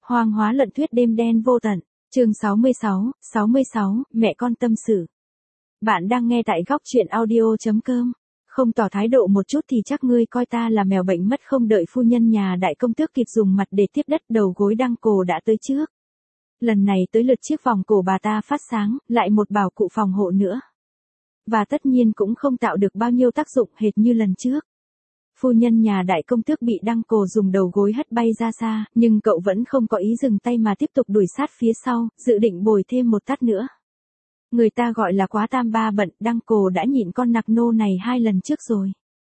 Hoang hóa lận thuyết đêm đen vô tận, chương 66, mẹ con tâm sự. Bạn đang nghe tại góc truyện audio.com. Không tỏ thái độ một chút thì chắc ngươi coi ta là mèo bệnh mất không. Đợi phu nhân nhà đại công tước kịp dùng mặt để tiếp đất, đầu gối đăng cổ đã tới trước. Lần này tới lượt chiếc vòng cổ bà ta phát sáng, lại một bảo cụ phòng hộ nữa. Và tất nhiên cũng không tạo được bao nhiêu tác dụng hệt như lần trước. Phu nhân nhà đại công tước bị đăng cổ dùng đầu gối hất bay ra xa, nhưng cậu vẫn không có ý dừng tay mà tiếp tục đuổi sát phía sau, dự định bồi thêm một tát nữa. Người ta gọi là quá tam ba bận, đăng cổ đã nhịn con nặc nô này 2 lần trước rồi.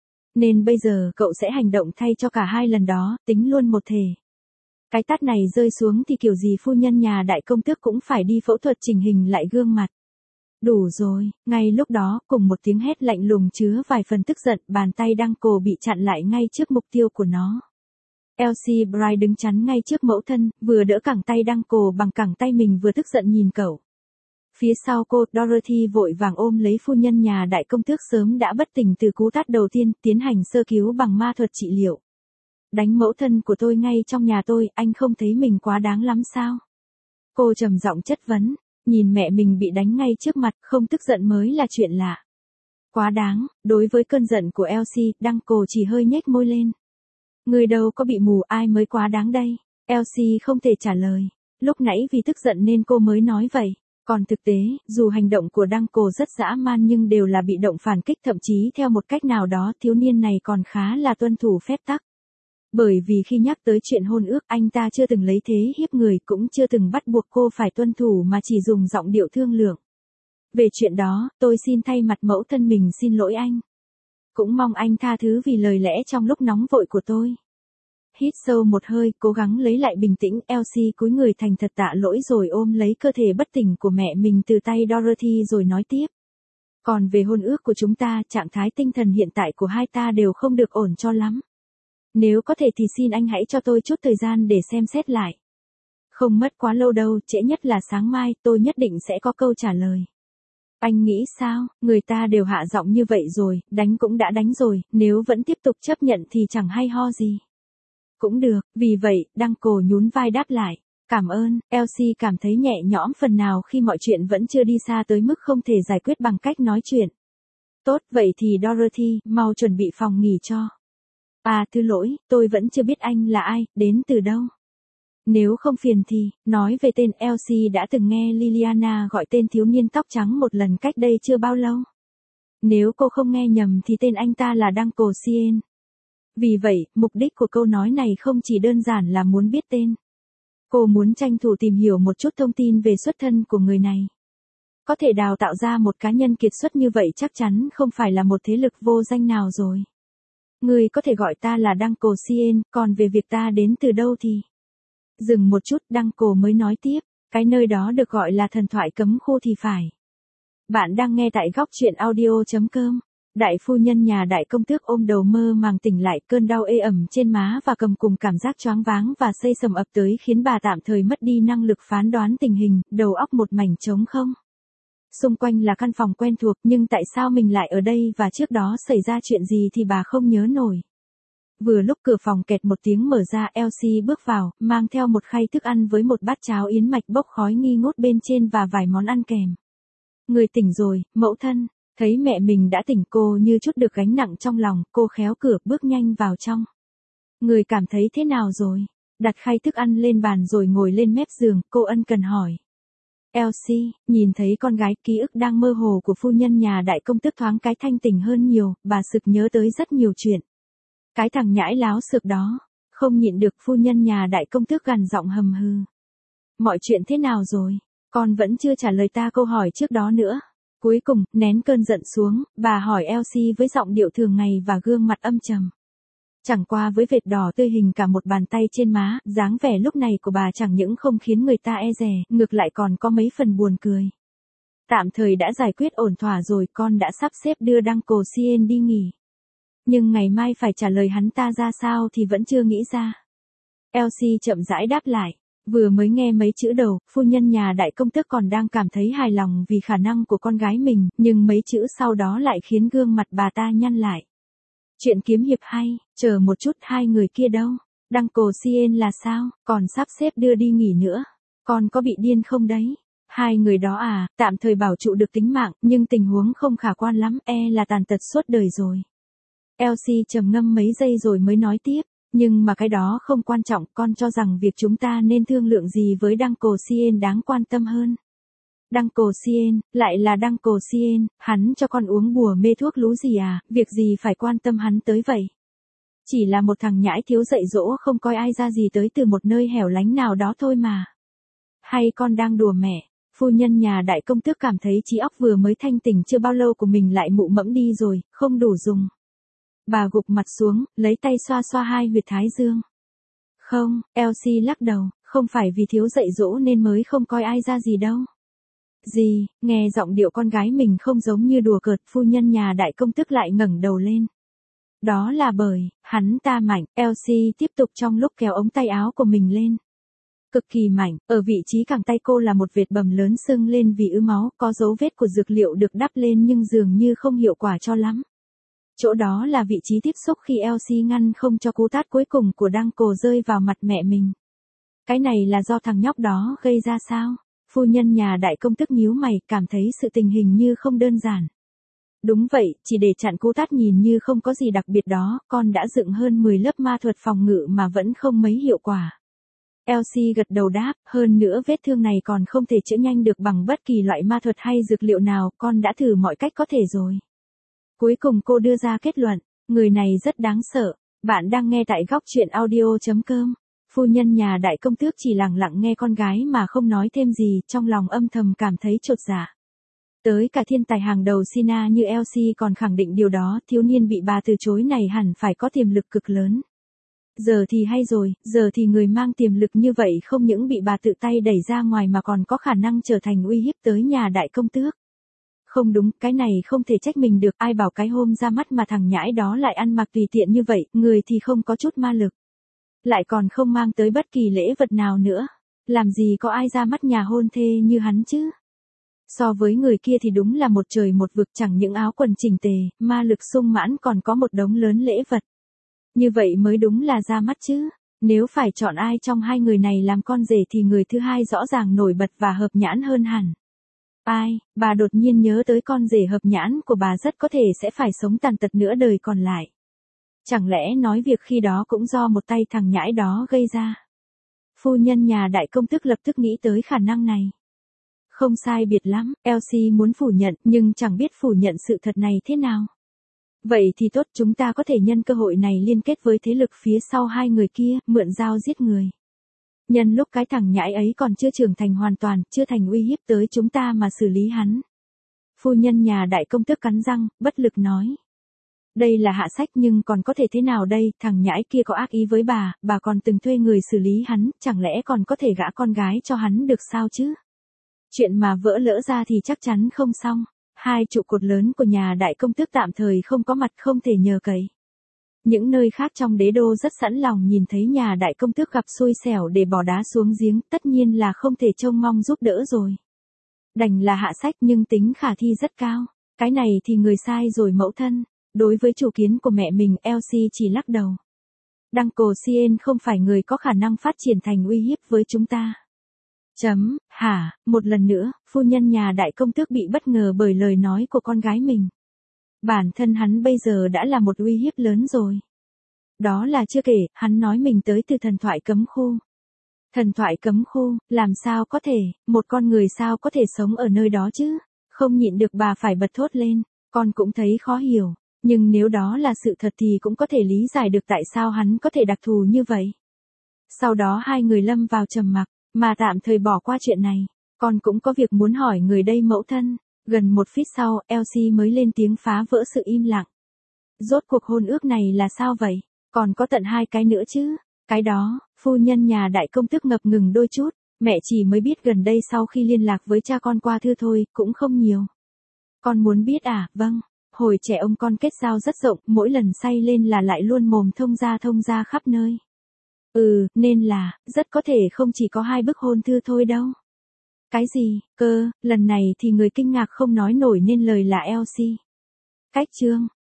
Nên bây giờ cậu sẽ hành động thay cho cả 2 lần đó, tính luôn một thể. Cái tát này rơi xuống thì kiểu gì phu nhân nhà đại công tước cũng phải đi phẫu thuật chỉnh hình lại gương mặt. Đủ rồi, ngay lúc đó, cùng một tiếng hét lạnh lùng chứa vài phần tức giận, bàn tay đăng cổ bị chặn lại ngay trước mục tiêu của nó. Elsie Bright đứng chắn ngay trước mẫu thân, vừa đỡ cẳng tay đăng cổ bằng cẳng tay mình vừa tức giận nhìn cậu. Phía sau cô, Dorothy vội vàng ôm lấy phu nhân nhà đại công tước sớm đã bất tỉnh từ cú tát đầu tiên, tiến hành sơ cứu bằng ma thuật trị liệu. Đánh mẫu thân của tôi ngay trong nhà tôi, anh không thấy mình quá đáng lắm sao? Cô trầm giọng chất vấn. Nhìn mẹ mình bị đánh ngay trước mặt, không tức giận mới là chuyện lạ. Quá đáng, đối với cơn giận của Elsie, đăng cổ chỉ hơi nhếch môi lên. Người đâu có bị mù, ai mới quá đáng đây? Elsie không thể trả lời. Lúc nãy vì tức giận nên cô mới nói vậy. Còn thực tế, dù hành động của đăng cổ rất dã man nhưng đều là bị động phản kích, thậm chí theo một cách nào đó thiếu niên này còn khá là tuân thủ phép tắc. Bởi vì khi nhắc tới chuyện hôn ước, anh ta chưa từng lấy thế hiếp người, cũng chưa từng bắt buộc cô phải tuân thủ mà chỉ dùng giọng điệu thương lượng. Về chuyện đó, tôi xin thay mặt mẫu thân mình xin lỗi anh. Cũng mong anh tha thứ vì lời lẽ trong lúc nóng vội của tôi. Hít sâu một hơi, cố gắng lấy lại bình tĩnh, Elsie cúi người thành thật tạ lỗi rồi ôm lấy cơ thể bất tỉnh của mẹ mình từ tay Dorothy rồi nói tiếp. Còn về hôn ước của chúng ta, trạng thái tinh thần hiện tại của hai ta đều không được ổn cho lắm. Nếu có thể thì xin anh hãy cho tôi chút thời gian để xem xét lại. Không mất quá lâu đâu, trễ nhất là sáng mai, tôi nhất định sẽ có câu trả lời. Anh nghĩ sao, người ta đều hạ giọng như vậy rồi, đánh cũng đã đánh rồi, nếu vẫn tiếp tục chấp nhận thì chẳng hay ho gì. Cũng được, vì vậy, đăng cổ nhún vai đáp lại. Cảm ơn, Elsie cảm thấy nhẹ nhõm phần nào khi mọi chuyện vẫn chưa đi xa tới mức không thể giải quyết bằng cách nói chuyện. Tốt, vậy thì Dorothy, mau chuẩn bị phòng nghỉ cho. À, thứ lỗi, tôi vẫn chưa biết anh là ai, đến từ đâu. Nếu không phiền thì, nói về tên. Elsie đã từng nghe Liliana gọi tên thiếu niên tóc trắng một lần cách đây chưa bao lâu. Nếu cô không nghe nhầm thì tên anh ta là Đăng Cổ Sien. Vì vậy, mục đích của câu nói này không chỉ đơn giản là muốn biết tên. Cô muốn tranh thủ tìm hiểu một chút thông tin về xuất thân của người này. Có thể đào tạo ra một cá nhân kiệt xuất như vậy chắc chắn không phải là một thế lực vô danh nào rồi. Người có thể gọi ta là Đăng Cổ Sien, còn về việc ta đến từ đâu thì... Dừng một chút, Đăng Cổ mới nói tiếp, cái nơi đó được gọi là thần thoại cấm khu thì phải. Bạn đang nghe tại góc truyện audio.com. Đại phu nhân nhà đại công tước ôm đầu mơ màng tỉnh lại, cơn đau ê ẩm trên má và cầm cùng cảm giác choáng váng và xây sầm ập tới khiến bà tạm thời mất đi năng lực phán đoán tình hình, đầu óc một mảnh trống không. Xung quanh là căn phòng quen thuộc nhưng tại sao mình lại ở đây và trước đó xảy ra chuyện gì thì bà không nhớ nổi. Vừa lúc cửa phòng kẹt một tiếng mở ra, Elsie bước vào, mang theo một khay thức ăn với một bát cháo yến mạch bốc khói nghi ngút bên trên và vài món ăn kèm. Người tỉnh rồi, mẫu thân. Thấy mẹ mình đã tỉnh, cô như chút được gánh nặng trong lòng, cô khéo cửa bước nhanh vào trong. Người cảm thấy thế nào rồi? Đặt khay thức ăn lên bàn rồi ngồi lên mép giường, cô ân cần hỏi. Elsie, nhìn thấy con gái, ký ức đang mơ hồ của phu nhân nhà đại công tước thoáng cái thanh tỉnh hơn nhiều, bà sực nhớ tới rất nhiều chuyện. Cái thằng nhãi láo xược đó, không nhịn được phu nhân nhà đại công tước gằn giọng hầm hừ. Mọi chuyện thế nào rồi? Con vẫn chưa trả lời ta câu hỏi trước đó nữa. Cuối cùng, nén cơn giận xuống, bà hỏi Elsie với giọng điệu thường ngày và gương mặt âm trầm. Chẳng qua với vệt đỏ tươi hình cả một bàn tay trên má, dáng vẻ lúc này của bà chẳng những không khiến người ta e dè, ngược lại còn có mấy phần buồn cười. Tạm thời đã giải quyết ổn thỏa rồi, con đã sắp xếp đưa Đăng Cổ Sien đi nghỉ. Nhưng ngày mai phải trả lời hắn ta ra sao thì vẫn chưa nghĩ ra. Elsie chậm rãi đáp lại. Vừa mới nghe mấy chữ đầu, phu nhân nhà đại công tước còn đang cảm thấy hài lòng vì khả năng của con gái mình, nhưng mấy chữ sau đó lại khiến gương mặt bà ta nhăn lại. Chuyện kiếm hiệp hay, chờ một chút, hai người kia đâu? Đăng Cổ Siên là sao, còn sắp xếp đưa đi nghỉ nữa. Con có bị điên không đấy? Hai người đó à, tạm thời bảo trụ được tính mạng, nhưng tình huống không khả quan lắm, là tàn tật suốt đời rồi. Elsie trầm ngâm mấy giây rồi mới nói tiếp, nhưng mà cái đó không quan trọng, con cho rằng việc chúng ta nên thương lượng gì với Đăng Cổ Siên đáng quan tâm hơn. Đăng Cổ Siên, lại là Đăng Cổ Siên, hắn cho con uống bùa mê thuốc lú gì à, việc gì phải quan tâm hắn tới vậy. Chỉ là một thằng nhãi thiếu dạy dỗ không coi ai ra gì tới từ một nơi hẻo lánh nào đó thôi mà. Hay con đang đùa mẹ? Phu nhân nhà đại công tước cảm thấy trí óc vừa mới thanh tỉnh chưa bao lâu của mình lại mụ mẫm đi rồi, không đủ dùng. Bà gục mặt xuống, lấy tay xoa xoa hai huyệt thái dương. Không, Elsie lắc đầu, không phải vì thiếu dạy dỗ nên mới không coi ai ra gì đâu. Gì, nghe giọng điệu con gái mình không giống như đùa cợt, phu nhân nhà đại công tước lại ngẩng đầu lên. Đó là bởi, hắn ta mạnh, Elsie tiếp tục trong lúc kéo ống tay áo của mình lên. Cực kỳ mạnh, ở vị trí cẳng tay cô là một vệt bầm lớn sưng lên vì ứ máu, có dấu vết của dược liệu được đắp lên nhưng dường như không hiệu quả cho lắm. Chỗ đó là vị trí tiếp xúc khi Elsie ngăn không cho cú tát cuối cùng của Đăng Cổ rơi vào mặt mẹ mình. Cái này là do thằng nhóc đó gây ra sao? Phu nhân nhà đại công tước nhíu mày, cảm thấy sự tình hình như không đơn giản. Đúng vậy, chỉ để chặn cú tát nhìn như không có gì đặc biệt đó, con đã dựng hơn 10 lớp ma thuật phòng ngự mà vẫn không mấy hiệu quả. Elsie gật đầu đáp, hơn nữa vết thương này còn không thể chữa nhanh được bằng bất kỳ loại ma thuật hay dược liệu nào, con đã thử mọi cách có thể rồi. Cuối cùng cô đưa ra kết luận, người này rất đáng sợ. Bạn đang nghe tại góc truyện audio.com. Phu nhân nhà đại công tước chỉ lặng lặng nghe con gái mà không nói thêm gì, trong lòng âm thầm cảm thấy chột dạ. Tới cả thiên tài hàng đầu Sina như Elsie còn khẳng định điều đó, thiếu niên bị bà từ chối này hẳn phải có tiềm lực cực lớn. Giờ thì hay rồi, giờ thì người mang tiềm lực như vậy không những bị bà tự tay đẩy ra ngoài mà còn có khả năng trở thành uy hiếp tới nhà đại công tước. Không đúng, cái này không thể trách mình được, ai bảo cái hôm ra mắt mà thằng nhãi đó lại ăn mặc tùy tiện như vậy, người thì không có chút ma lực. Lại còn không mang tới bất kỳ lễ vật nào nữa. Làm gì có ai ra mắt nhà hôn thê như hắn chứ? So với người kia thì đúng là một trời một vực, chẳng những áo quần chỉnh tề, ma lực sung mãn còn có một đống lớn lễ vật. Như vậy mới đúng là ra mắt chứ. Nếu phải chọn ai trong hai người này làm con rể thì người thứ hai rõ ràng nổi bật và hợp nhãn hơn hẳn. Ai, bà đột nhiên nhớ tới con rể hợp nhãn của bà rất có thể sẽ phải sống tàn tật nửa đời còn lại. Chẳng lẽ nói việc khi đó cũng do một tay thằng nhãi đó gây ra? Phu nhân nhà đại công tước lập tức nghĩ tới khả năng này. Không sai biệt lắm, Elsie muốn phủ nhận nhưng chẳng biết phủ nhận sự thật này thế nào. Vậy thì tốt, chúng ta có thể nhân cơ hội này liên kết với thế lực phía sau hai người kia, mượn dao giết người. Nhân lúc cái thằng nhãi ấy còn chưa trưởng thành hoàn toàn, chưa thành uy hiếp tới chúng ta mà xử lý hắn. Phu nhân nhà đại công tước cắn răng, bất lực nói. Đây là hạ sách nhưng còn có thể thế nào đây, thằng nhãi kia có ác ý với bà còn từng thuê người xử lý hắn, chẳng lẽ còn có thể gả con gái cho hắn được sao chứ? Chuyện mà vỡ lỡ ra thì chắc chắn không xong. Hai trụ cột lớn của nhà đại công tước tạm thời không có mặt, không thể nhờ cậy. Những nơi khác trong đế đô rất sẵn lòng nhìn thấy nhà đại công tước gặp xui xẻo để bỏ đá xuống giếng, tất nhiên là không thể trông mong giúp đỡ rồi. Đành là hạ sách nhưng tính khả thi rất cao. Cái này thì người sai rồi mẫu thân. Đối với chủ kiến của mẹ mình, Elsie chỉ lắc đầu. Đăng Cổ Siên không phải người có khả năng phát triển thành uy hiếp với chúng ta. Hả, một lần nữa, phu nhân nhà đại công tước bị bất ngờ bởi lời nói của con gái mình. Bản thân hắn bây giờ đã là một uy hiếp lớn rồi. Đó là chưa kể, hắn nói mình tới từ thần thoại cấm khu. Thần thoại cấm khu, làm sao có thể, một con người sao có thể sống ở nơi đó chứ? Không nhịn được bà phải bật thốt lên, con cũng thấy khó hiểu. Nhưng nếu đó là sự thật thì cũng có thể lý giải được tại sao hắn có thể đặc thù như vậy. Sau đó hai người lâm vào trầm mặc, mà tạm thời bỏ qua chuyện này. Con cũng có việc muốn hỏi người đây mẫu thân. Gần một phút sau, Elsie mới lên tiếng phá vỡ sự im lặng. Rốt cuộc hôn ước này là sao vậy? Còn có tận 2 cái nữa chứ? Cái đó, phu nhân nhà đại công tước ngập ngừng đôi chút. Mẹ chỉ mới biết gần đây sau khi liên lạc với cha con qua thư thôi, cũng không nhiều. Con muốn biết à? Vâng. Hồi trẻ ông con kết giao rất rộng, mỗi lần say lên là lại luôn mồm thông ra khắp nơi. Nên là, rất có thể không chỉ có 2 bức hôn thư thôi đâu. Cái gì, cơ, lần này thì người kinh ngạc không nói nổi nên lời là Elsie. Cách chương.